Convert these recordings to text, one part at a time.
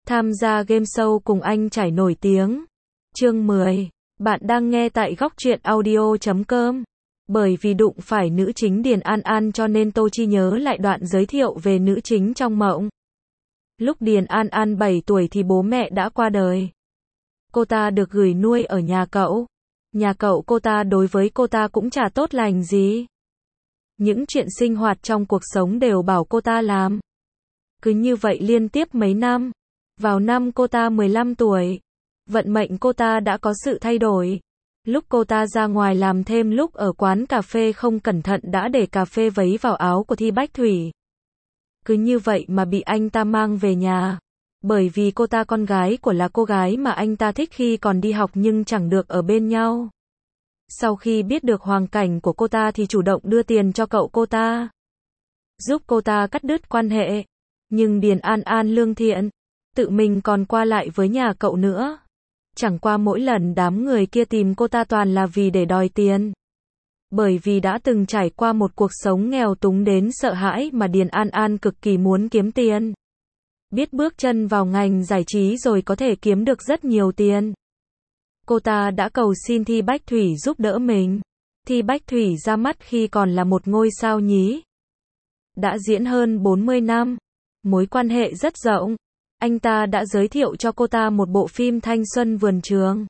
Tham gia game show cùng anh trải nổi tiếng. Chương 10. Bạn đang nghe tại góc truyện audio.com. Bởi vì đụng phải nữ chính Điền An An cho nên Tô Chi nhớ lại đoạn giới thiệu về nữ chính trong mộng. Lúc Điền An An 7 tuổi thì bố mẹ đã qua đời. Cô ta được gửi nuôi ở nhà cậu. Nhà cậu cô ta đối với cô ta cũng chả tốt lành gì. Những chuyện sinh hoạt trong cuộc sống đều bảo cô ta làm. Cứ như vậy liên tiếp mấy năm. Vào năm cô ta 15 tuổi, vận mệnh cô ta đã có sự thay đổi. Lúc cô ta ra ngoài làm thêm lúc ở quán cà phê không cẩn thận đã để cà phê vấy vào áo của Thi Bách Thủy. Cứ như vậy mà bị anh ta mang về nhà. Bởi vì cô ta con gái của là cô gái mà anh ta thích khi còn đi học nhưng chẳng được ở bên nhau. Sau khi biết được hoàn cảnh của cô ta thì chủ động đưa tiền cho cậu cô ta, giúp cô ta cắt đứt quan hệ. Nhưng Điền An An lương thiện, tự mình còn qua lại với nhà cậu nữa. Chẳng qua mỗi lần đám người kia tìm cô ta toàn là vì để đòi tiền. Bởi vì đã từng trải qua một cuộc sống nghèo túng đến sợ hãi mà Điền An An cực kỳ muốn kiếm tiền. Biết bước chân vào ngành giải trí rồi có thể kiếm được rất nhiều tiền. Cô ta đã cầu xin Thi Bách Thủy giúp đỡ mình. Thi Bách Thủy ra mắt khi còn là một ngôi sao nhí. Đã diễn hơn 40 năm. Mối quan hệ rất rộng. Anh ta đã giới thiệu cho cô ta một bộ phim thanh xuân vườn trường.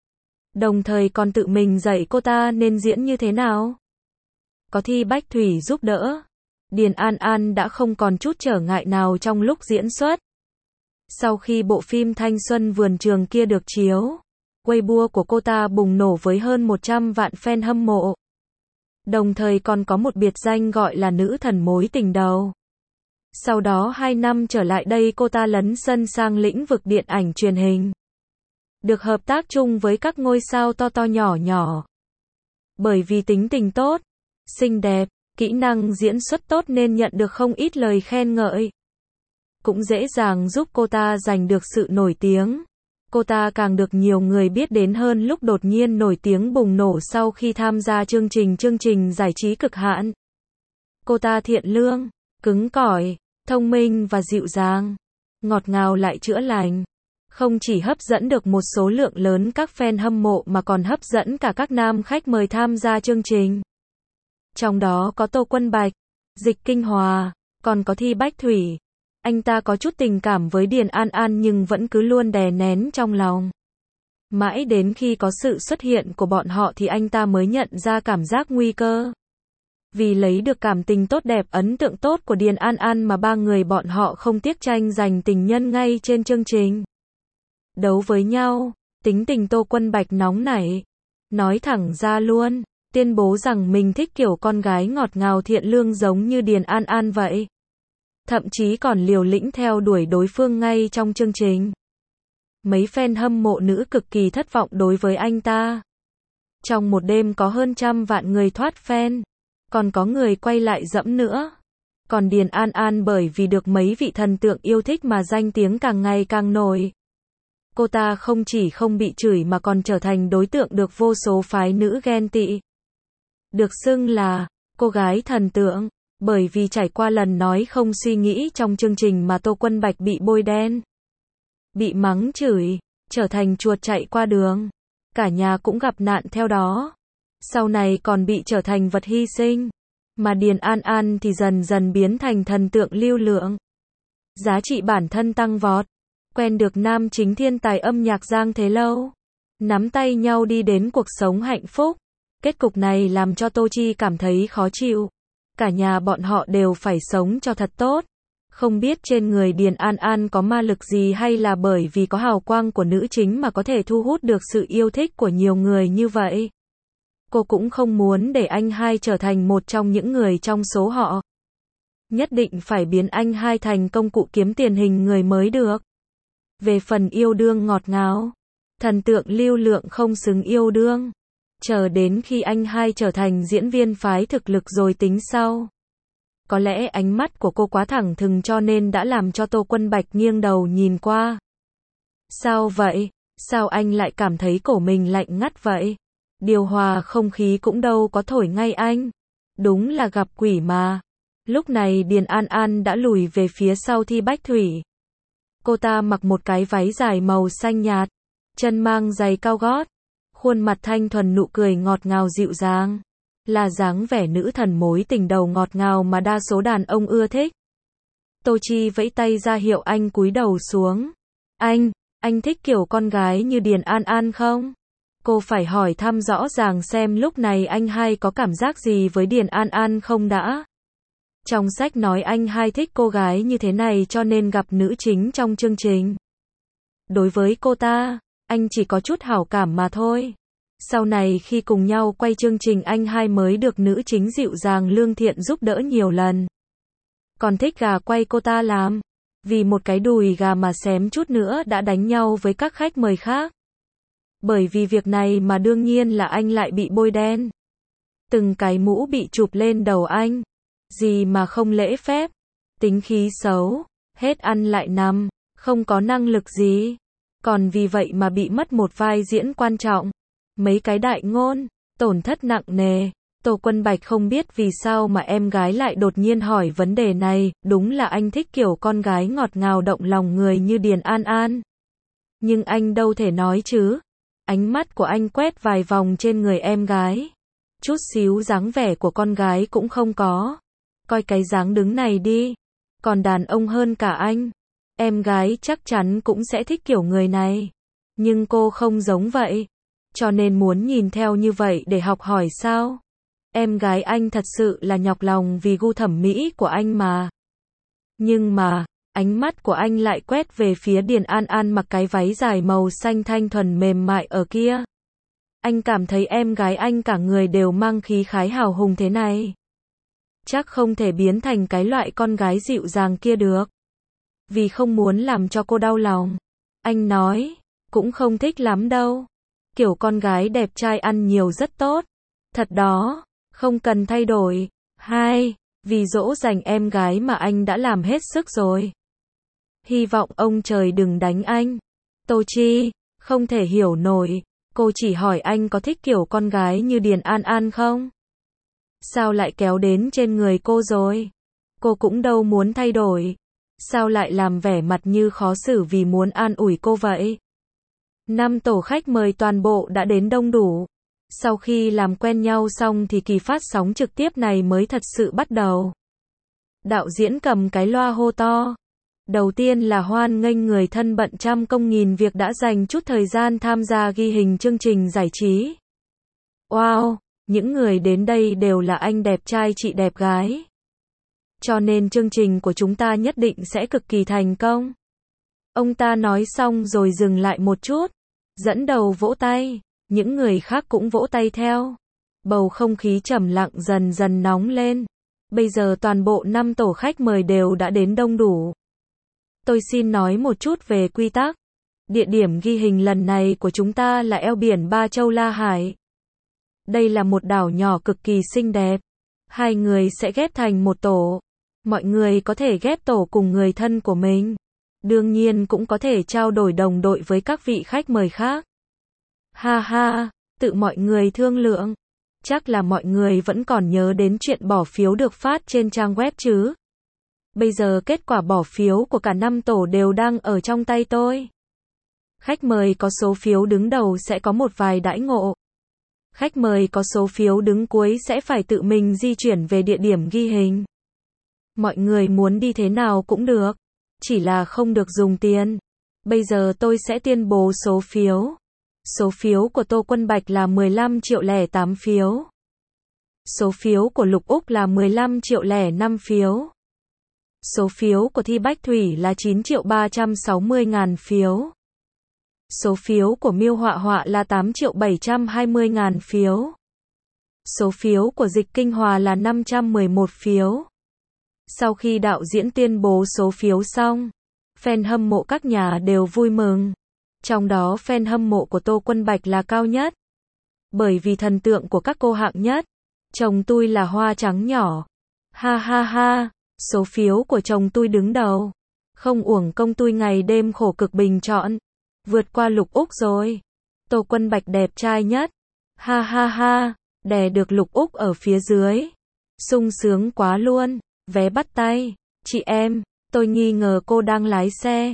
Đồng thời còn tự mình dạy cô ta nên diễn như thế nào. Có Thi Bách Thủy giúp đỡ, Điền An An đã không còn chút trở ngại nào trong lúc diễn xuất. Sau khi bộ phim thanh xuân vườn trường kia được chiếu, Weibo của cô ta bùng nổ với hơn 100 vạn fan hâm mộ. Đồng thời còn có một biệt danh gọi là nữ thần mối tình đầu. Sau đó 2 năm trở lại đây cô ta lấn sân sang lĩnh vực điện ảnh truyền hình. Được hợp tác chung với các ngôi sao to to nhỏ nhỏ. Bởi vì tính tình tốt, xinh đẹp, kỹ năng diễn xuất tốt nên nhận được không ít lời khen ngợi. Cũng dễ dàng giúp cô ta giành được sự nổi tiếng. Cô ta càng được nhiều người biết đến hơn lúc đột nhiên nổi tiếng bùng nổ sau khi tham gia chương trình giải trí cực hạn. Cô ta thiện lương, cứng cỏi, thông minh và dịu dàng, ngọt ngào lại chữa lành. Không chỉ hấp dẫn được một số lượng lớn các fan hâm mộ mà còn hấp dẫn cả các nam khách mời tham gia chương trình. Trong đó có Tô Quân Bạch, Dịch Kinh Hòa, còn có Thi Bách Thủy. Anh ta có chút tình cảm với Điền An An nhưng vẫn cứ luôn đè nén trong lòng. Mãi đến khi có sự xuất hiện của bọn họ thì anh ta mới nhận ra cảm giác nguy cơ. Vì lấy được cảm tình tốt đẹp ấn tượng tốt của Điền An An mà ba người bọn họ không tiếc tranh giành tình nhân ngay trên chương trình. Đấu với nhau, tính tình Tô Quân Bạch nóng nảy. Nói thẳng ra luôn, tuyên bố rằng mình thích kiểu con gái ngọt ngào thiện lương giống như Điền An An vậy. Thậm chí còn liều lĩnh theo đuổi đối phương ngay trong chương trình. Mấy fan hâm mộ nữ cực kỳ thất vọng đối với anh ta. Trong một đêm có hơn 100 vạn người thoát fan. Còn có người quay lại dẫm nữa. Còn Điền An An bởi vì được mấy vị thần tượng yêu thích mà danh tiếng càng ngày càng nổi. Cô ta không chỉ không bị chửi mà còn trở thành đối tượng được vô số phái nữ ghen tị. Được xưng là cô gái thần tượng, bởi vì trải qua lần nói không suy nghĩ trong chương trình mà Tô Quân Bạch bị bôi đen. Bị mắng chửi, trở thành chuột chạy qua đường. Cả nhà cũng gặp nạn theo đó. Sau này còn bị trở thành vật hy sinh. Mà Điền An An thì dần dần biến thành thần tượng lưu lượng. Giá trị bản thân tăng vọt. Quen được nam chính thiên tài âm nhạc Giang Thế Lâu. Nắm tay nhau đi đến cuộc sống hạnh phúc. Kết cục này làm cho Tô Chi cảm thấy khó chịu. Cả nhà bọn họ đều phải sống cho thật tốt. Không biết trên người Điền An An có ma lực gì hay là bởi vì có hào quang của nữ chính mà có thể thu hút được sự yêu thích của nhiều người như vậy. Cô cũng không muốn để anh hai trở thành một trong những người trong số họ. Nhất định phải biến anh hai thành công cụ kiếm tiền hình người mới được. Về phần yêu đương ngọt ngào, thần tượng lưu lượng không xứng yêu đương. Chờ đến khi anh hai trở thành diễn viên phái thực lực rồi tính sau. Có lẽ ánh mắt của cô quá thẳng thừng cho nên đã làm cho Tô Quân Bạch nghiêng đầu nhìn qua. Sao vậy? Sao anh lại cảm thấy cổ mình lạnh ngắt vậy? Điều hòa không khí cũng đâu có thổi ngay anh. Đúng là gặp quỷ mà. Lúc này Điền An An đã lùi về phía sau Thi Bách Thủy. Cô ta mặc một cái váy dài màu xanh nhạt, chân mang giày cao gót, khuôn mặt thanh thuần, nụ cười ngọt ngào dịu dàng, là dáng vẻ nữ thần mối tình đầu ngọt ngào mà đa số đàn ông ưa thích. Tô Chi vẫy tay ra hiệu anh cúi đầu xuống. Anh thích kiểu con gái như Điền An An không? Cô phải hỏi thăm rõ ràng xem lúc này anh hai có cảm giác gì với Điền An An không đã. Trong sách nói anh hai thích cô gái như thế này cho nên gặp nữ chính trong chương trình. Đối với cô ta, anh chỉ có chút hảo cảm mà thôi. Sau này khi cùng nhau quay chương trình anh hai mới được nữ chính dịu dàng lương thiện giúp đỡ nhiều lần. Còn thích gà quay cô ta làm. Vì một cái đùi gà mà xém chút nữa đã đánh nhau với các khách mời khác. Bởi vì việc này mà đương nhiên là anh lại bị bôi đen. Từng cái mũ bị chụp lên đầu anh. Gì mà không lễ phép. Tính khí xấu. Hết ăn lại nằm. Không có năng lực gì. Còn vì vậy mà bị mất một vai diễn quan trọng. Mấy cái đại ngôn. Tổn thất nặng nề. Tô Quân Bạch không biết vì sao mà em gái lại đột nhiên hỏi vấn đề này, đúng là anh thích kiểu con gái ngọt ngào động lòng người như Điền An An. Nhưng anh đâu thể nói chứ. Ánh mắt của anh quét vài vòng trên người em gái. Chút xíu dáng vẻ của con gái cũng không có. Coi cái dáng đứng này đi. Còn đàn ông hơn cả anh. Em gái chắc chắn cũng sẽ thích kiểu người này. Nhưng cô không giống vậy. Cho nên muốn nhìn theo như vậy để học hỏi sao? Em gái anh thật sự là nhọc lòng vì gu thẩm mỹ của anh mà. Nhưng mà, ánh mắt của anh lại quét về phía Điền An An mặc cái váy dài màu xanh thanh thuần mềm mại ở kia. Anh cảm thấy em gái anh cả người đều mang khí khái hào hùng thế này. Chắc không thể biến thành cái loại con gái dịu dàng kia được. Vì không muốn làm cho cô đau lòng. Anh nói, cũng không thích lắm đâu. Kiểu con gái đẹp trai ăn nhiều rất tốt. Thật đó. Không cần thay đổi. Vì dỗ dành em gái mà anh đã làm hết sức rồi. Hy vọng ông trời đừng đánh anh. Tô Chi, không thể hiểu nổi. Cô chỉ hỏi anh có thích kiểu con gái như Điền An An không? Sao lại kéo đến trên người cô rồi? Cô cũng đâu muốn thay đổi. Sao lại làm vẻ mặt như khó xử vì muốn an ủi cô vậy? 5 tổ khách mời toàn bộ đã đến đông đủ. Sau khi làm quen nhau xong thì kỳ phát sóng trực tiếp này mới thật sự bắt đầu. Đạo diễn cầm cái loa hô to. Đầu tiên là hoan nghênh người thân bận trăm công nghìn việc đã dành chút thời gian tham gia ghi hình chương trình giải trí. Wow, những người đến đây đều là anh đẹp trai chị đẹp gái. Cho nên chương trình của chúng ta nhất định sẽ cực kỳ thành công. Ông ta nói xong rồi dừng lại một chút. Dẫn đầu vỗ tay. Những người khác cũng vỗ tay theo. Bầu không khí trầm lặng dần dần nóng lên. Bây giờ toàn bộ 5 tổ khách mời đều đã đến đông đủ. Tôi xin nói một chút về quy tắc. Địa điểm ghi hình lần này của chúng ta là eo biển Ba Châu La Hải. Đây là một đảo nhỏ cực kỳ xinh đẹp. 2 người sẽ ghép thành một tổ. Mọi người có thể ghép tổ cùng người thân của mình. Đương nhiên cũng có thể trao đổi đồng đội với các vị khách mời khác. Ha ha, tự mọi người thương lượng. Chắc là mọi người vẫn còn nhớ đến chuyện bỏ phiếu được phát trên trang web chứ. Bây giờ kết quả bỏ phiếu của cả 5 tổ đều đang ở trong tay tôi. Khách mời có số phiếu đứng đầu sẽ có một vài đãi ngộ. Khách mời có số phiếu đứng cuối sẽ phải tự mình di chuyển về địa điểm ghi hình. Mọi người muốn đi thế nào cũng được. Chỉ là không được dùng tiền. Bây giờ tôi sẽ tuyên bố số phiếu. Số phiếu của Tô Quân Bạch là 15.008 phiếu. Số phiếu của Lục Úc là 15.005 phiếu. Số phiếu của Thi Bách Thủy là 9.360.000 phiếu. Số phiếu của Miêu Họa Họa là 8.720.000 phiếu. Số phiếu của Dịch Kinh Hòa là 511 phiếu. Sau khi đạo diễn tuyên bố số phiếu xong, fan hâm mộ các nhà đều vui mừng. Trong đó fan hâm mộ của Tô Quân Bạch là cao nhất. Bởi vì thần tượng của các cô hạng nhất. Chồng tôi là hoa trắng nhỏ. Ha ha ha, số phiếu của chồng tôi đứng đầu. Không uổng công tôi ngày đêm khổ cực bình chọn. Vượt qua Lục Úc rồi. Tô Quân Bạch đẹp trai nhất. Ha ha ha, đè được Lục Úc ở phía dưới. Sung sướng quá luôn. Vé bắt tay. Chị em, tôi nghi ngờ cô đang lái xe.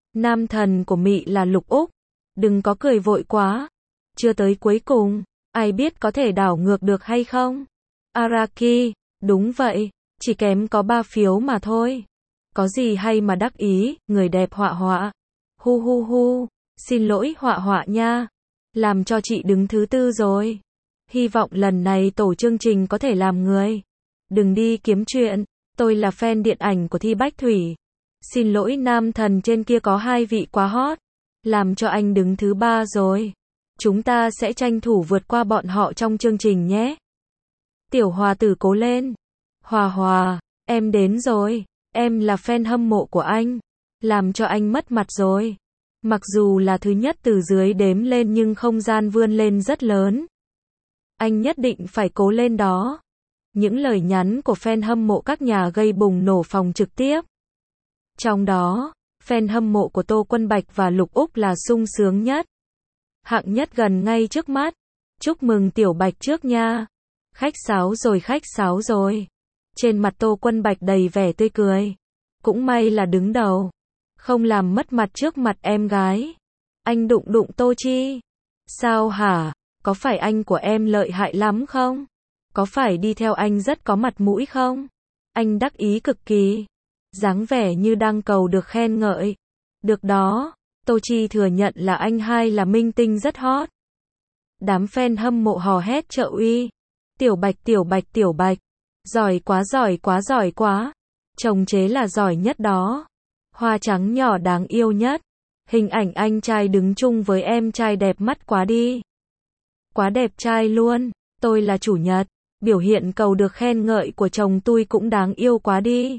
Nam thần của Mị là Lục Úc. Đừng có cười vội quá. Chưa tới cuối cùng, ai biết có thể đảo ngược được hay không? Araki, đúng vậy, chỉ kém có 3 phiếu mà thôi. Có gì hay mà đắc ý, người đẹp họa họa. Hu hu hu, xin lỗi họa họa nha. Làm cho chị đứng thứ 4 rồi. Hy vọng lần này tổ chương trình có thể làm người. Đừng đi kiếm chuyện, tôi là fan điện ảnh của Thi Bách Thủy. Xin lỗi nam thần trên kia có 2 vị quá hot. Làm cho anh đứng thứ 3 rồi. Chúng ta sẽ tranh thủ vượt qua bọn họ trong chương trình nhé. Tiểu Hòa tử cố lên. Hòa Hòa, em đến rồi. Em là fan hâm mộ của anh. Làm cho anh mất mặt rồi. Mặc dù là thứ nhất từ dưới đếm lên nhưng không gian vươn lên rất lớn. Anh nhất định phải cố lên đó. Những lời nhắn của fan hâm mộ các nhà gây bùng nổ phòng trực tiếp. Trong đó, fan hâm mộ của Tô Quân Bạch và Lục Úc là sung sướng nhất. Hạng nhất gần ngay trước mắt. Chúc mừng Tiểu Bạch trước nha. Khách sáo rồi, khách sáo rồi. Trên mặt Tô Quân Bạch đầy vẻ tươi cười. Cũng may là đứng đầu. Không làm mất mặt trước mặt em gái. Anh đụng đụng Tô Chi. Sao hả? Có phải anh của em lợi hại lắm không? Có phải đi theo anh rất có mặt mũi không? Anh đắc ý cực kỳ. Dáng vẻ như đang cầu được khen ngợi. Được đó, Tô Chi thừa nhận là anh hai là minh tinh rất hot. Đám fan hâm mộ hò hét trợ uy. Tiểu Bạch, Tiểu Bạch, Tiểu Bạch. Giỏi quá, giỏi quá, giỏi quá. Chồng chế là giỏi nhất đó. Hoa trắng nhỏ đáng yêu nhất. Hình ảnh anh trai đứng chung với em trai đẹp mắt quá đi. Quá đẹp trai luôn. Tôi là chủ nhật. Biểu hiện cầu được khen ngợi của chồng tôi cũng đáng yêu quá đi.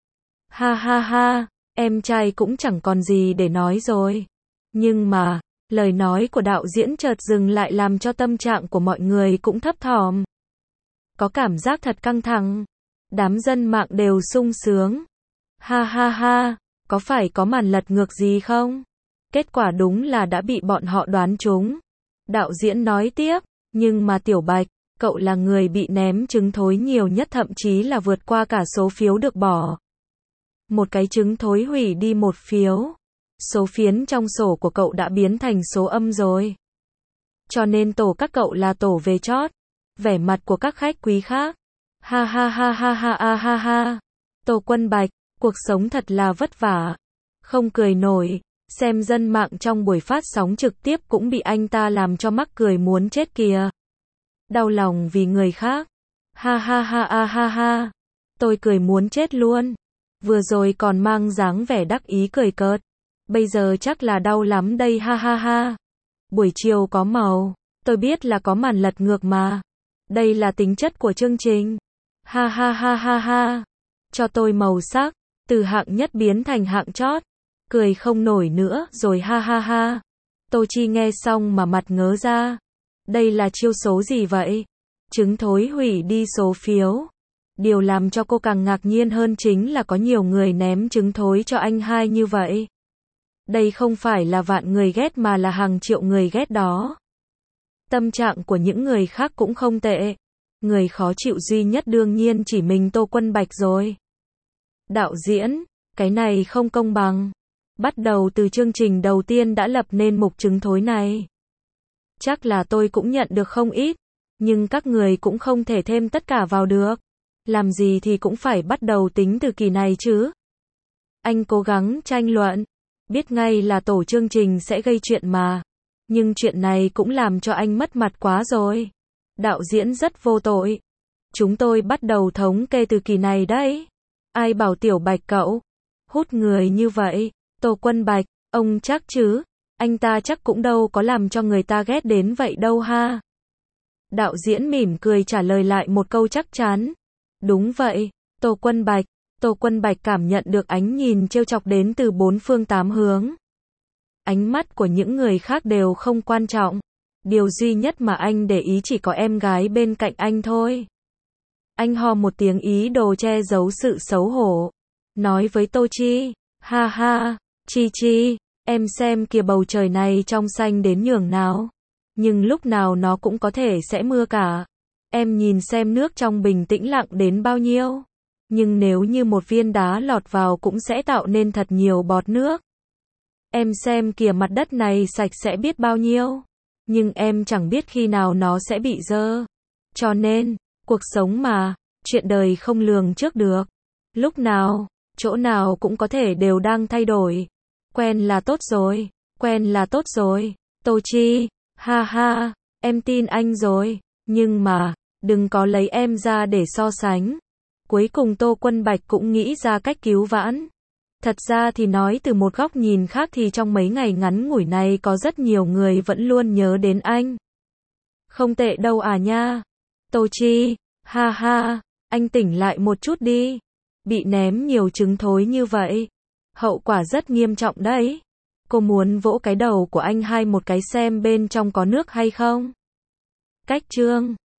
Ha ha ha, em trai cũng chẳng còn gì để nói rồi. Nhưng mà, lời nói của đạo diễn chợt dừng lại làm cho tâm trạng của mọi người cũng thấp thỏm. Có cảm giác thật căng thẳng. Đám dân mạng đều sung sướng. Ha ha ha, có phải có màn lật ngược gì không? Kết quả đúng là đã bị bọn họ đoán trúng. Đạo diễn nói tiếp, nhưng mà Tiểu Bạch, cậu là người bị ném trứng thối nhiều nhất, thậm chí là vượt qua cả số phiếu được bỏ. Một cái trứng thối hủy đi 1 phiếu. Số phiến trong sổ của cậu đã biến thành số âm rồi. Cho nên tổ các cậu là tổ về chót. Vẻ mặt của các khách quý khác. Ha ha ha ha ha ha ha ha. Tô Quân Bạch, cuộc sống thật là vất vả. Không cười nổi. Xem dân mạng trong buổi phát sóng trực tiếp cũng bị anh ta làm cho mắc cười muốn chết kìa. Đau lòng vì người khác. Ha ha ha ha ha ha. Tôi cười muốn chết luôn. Vừa rồi còn mang dáng vẻ đắc ý cười cợt. Bây giờ chắc là đau lắm đây, ha ha ha. Buổi chiều có màu. Tôi biết là có màn lật ngược mà. Đây là tính chất của chương trình. Ha ha ha ha ha. Cho tôi màu sắc. Từ hạng nhất biến thành hạng chót. Cười không nổi nữa rồi, ha ha ha. Tô Chi nghe xong mà mặt ngớ ra. Đây là chiêu số gì vậy? Trứng thối hủy đi số phiếu. Điều làm cho cô càng ngạc nhiên hơn chính là có nhiều người ném trứng thối cho anh hai như vậy. Đây không phải là vạn người ghét mà là hàng triệu người ghét đó. Tâm trạng của những người khác cũng không tệ. Người khó chịu duy nhất đương nhiên chỉ mình Tô Quân Bạch rồi. Đạo diễn, cái này không công bằng. Bắt đầu từ chương trình đầu tiên đã lập nên mục trứng thối này. Chắc là tôi cũng nhận được không ít. Nhưng các người cũng không thể thêm tất cả vào được. Làm gì thì cũng phải bắt đầu tính từ kỳ này chứ. Anh cố gắng tranh luận. Biết ngay là tổ chương trình sẽ gây chuyện mà. Nhưng chuyện này cũng làm cho anh mất mặt quá rồi. Đạo diễn rất vô tội. Chúng tôi bắt đầu thống kê từ kỳ này đấy. Ai bảo Tiểu Bạch cậu hút người như vậy? Tô Quân Bạch, ông chắc chứ? Anh ta chắc cũng đâu có làm cho người ta ghét đến vậy đâu ha. Đạo diễn mỉm cười trả lời lại một câu chắc chắn. Đúng vậy, Tô Quân Bạch. Tô Quân Bạch cảm nhận được ánh nhìn trêu chọc đến từ 4 phương 8 hướng. Ánh mắt của những người khác đều không quan trọng. Điều duy nhất mà anh để ý chỉ có em gái bên cạnh anh thôi. Anh ho một tiếng ý đồ che giấu sự xấu hổ. Nói với Tô Chi, ha ha, Chi Chi, em xem kìa bầu trời này trong xanh đến nhường nào. Nhưng lúc nào nó cũng có thể sẽ mưa cả. Em nhìn xem nước trong bình tĩnh lặng đến bao nhiêu. Nhưng nếu như một viên đá lọt vào cũng sẽ tạo nên thật nhiều bọt nước. Em xem kìa, mặt đất này sạch sẽ biết bao nhiêu. Nhưng em chẳng biết khi nào nó sẽ bị dơ. Cho nên, cuộc sống mà, chuyện đời không lường trước được. Lúc nào, chỗ nào cũng có thể đều đang thay đổi. Quen là tốt rồi, quen là tốt rồi. Tô Chi, ha ha, em tin anh rồi. Nhưng mà, đừng có lấy em ra để so sánh. Cuối cùng Tô Quân Bạch cũng nghĩ ra cách cứu vãn. Thật ra thì nói từ một góc nhìn khác thì trong mấy ngày ngắn ngủi này có rất nhiều người vẫn luôn nhớ đến anh. Không tệ đâu à nha. Tô Chi, ha ha, anh tỉnh lại một chút đi. Bị ném nhiều trứng thối như vậy, hậu quả rất nghiêm trọng đấy. Cô muốn vỗ cái đầu của anh hai một cái xem bên trong có nước hay không? Cách chương